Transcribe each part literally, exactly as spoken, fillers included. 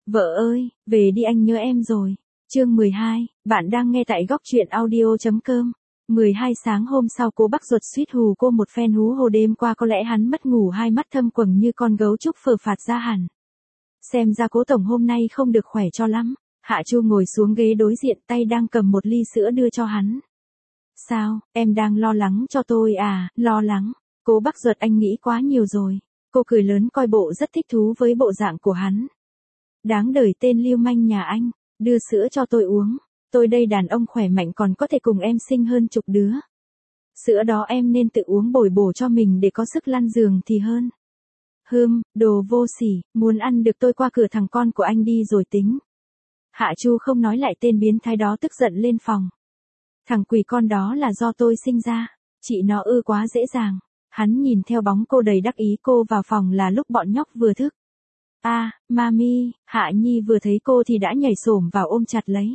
Vợ ơi, về đi anh nhớ em rồi. Chương mười hai, bạn đang nghe tại góc truyện audio.com. mười hai sáng hôm sau Cố Bắc Duật suýt hù cô một phen hú hồ đêm qua có lẽ hắn mất ngủ hai mắt thâm quầng như con gấu trúc phờ phạt ra hẳn. Xem ra Cố tổng hôm nay không được khỏe cho lắm. Hạ Chu ngồi xuống ghế đối diện tay đang cầm một ly sữa đưa cho hắn. Sao, em đang lo lắng cho tôi à, lo lắng. Cố Bắc Duật anh nghĩ quá nhiều rồi. Cô cười lớn coi bộ rất thích thú với bộ dạng của hắn. Đáng đời tên lưu manh nhà anh, đưa sữa cho tôi uống. Tôi đây đàn ông khỏe mạnh còn có thể cùng em sinh hơn chục đứa. Sữa đó em nên tự uống bồi bổ cho mình để có sức lăn giường thì hơn. Hưm, đồ vô sỉ, muốn ăn được tôi qua cửa thằng con của anh đi rồi tính. Hạ Chu không nói lại tên biến thái đó tức giận lên phòng. Thằng quỷ con đó là do tôi sinh ra, chị nó ư quá dễ dàng. Hắn nhìn theo bóng cô đầy đắc ý cô vào phòng là lúc bọn nhóc vừa thức. A, à, mami, Hạ Nhi vừa thấy cô thì đã nhảy xổm vào ôm chặt lấy.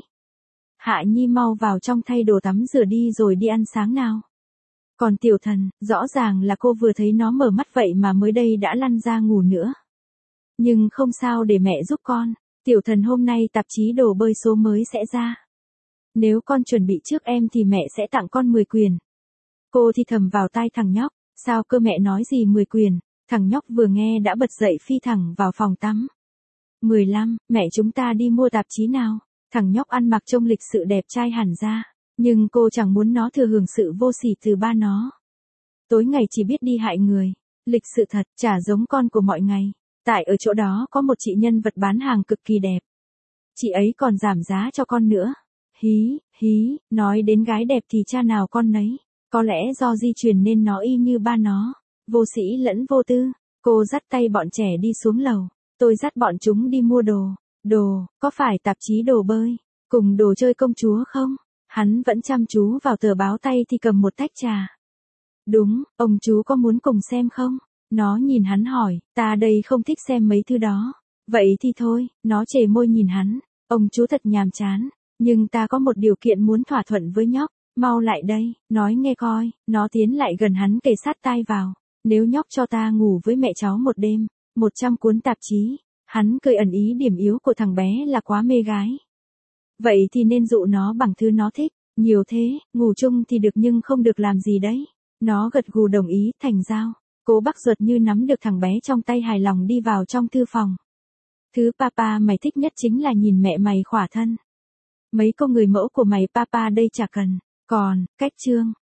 Hạ Nhi mau vào trong thay đồ tắm rửa đi rồi đi ăn sáng nào. Còn tiểu thần, rõ ràng là cô vừa thấy nó mở mắt vậy mà mới đây đã lăn ra ngủ nữa. Nhưng không sao để mẹ giúp con, tiểu thần hôm nay tạp chí đồ bơi số mới sẽ ra. Nếu con chuẩn bị trước em thì mẹ sẽ tặng con mười quyền. Cô thì thầm vào tai thằng nhóc, sao cơ mẹ nói gì mười quyền, thằng nhóc vừa nghe đã bật dậy phi thẳng vào phòng tắm. mười lăm, mẹ chúng ta đi mua tạp chí nào, thằng nhóc ăn mặc trông lịch sự đẹp trai hẳn ra, nhưng cô chẳng muốn nó thừa hưởng sự vô sỉ từ ba nó. Tối ngày chỉ biết đi hại người, lịch sự thật, chả giống con của mọi ngày, tại ở chỗ đó có một chị nhân vật bán hàng cực kỳ đẹp. Chị ấy còn giảm giá cho con nữa. Hí, hí, nói đến gái đẹp thì cha nào con nấy. Có lẽ do di truyền nên nó y như ba nó, vô sĩ lẫn vô tư. Cô dắt tay bọn trẻ đi xuống lầu, tôi dắt bọn chúng đi mua đồ. Đồ, có phải tạp chí đồ bơi, cùng đồ chơi công chúa không? Hắn vẫn chăm chú vào tờ báo tay thì cầm một tách trà. Đúng, ông chú có muốn cùng xem không? Nó nhìn hắn hỏi, ta đây không thích xem mấy thứ đó. Vậy thì thôi, nó chề môi nhìn hắn, ông chú thật nhàm chán, nhưng ta có một điều kiện muốn thỏa thuận với nhóc. Mau lại đây, nói nghe coi, nó tiến lại gần hắn kề sát tai vào. Nếu nhóc cho ta ngủ với mẹ cháu một đêm, một trăm cuốn tạp chí. Hắn cười ẩn ý điểm yếu của thằng bé là quá mê gái. Vậy thì nên dụ nó bằng thứ nó thích, nhiều thế, ngủ chung thì được nhưng không được làm gì đấy. Nó gật gù đồng ý, thành giao. Cố Bắc Duật như nắm được thằng bé trong tay hài lòng đi vào trong thư phòng. Thứ papa mày thích nhất chính là nhìn mẹ mày khỏa thân. Mấy cô người mẫu của mày papa đây chả cần. Còn, cách chương,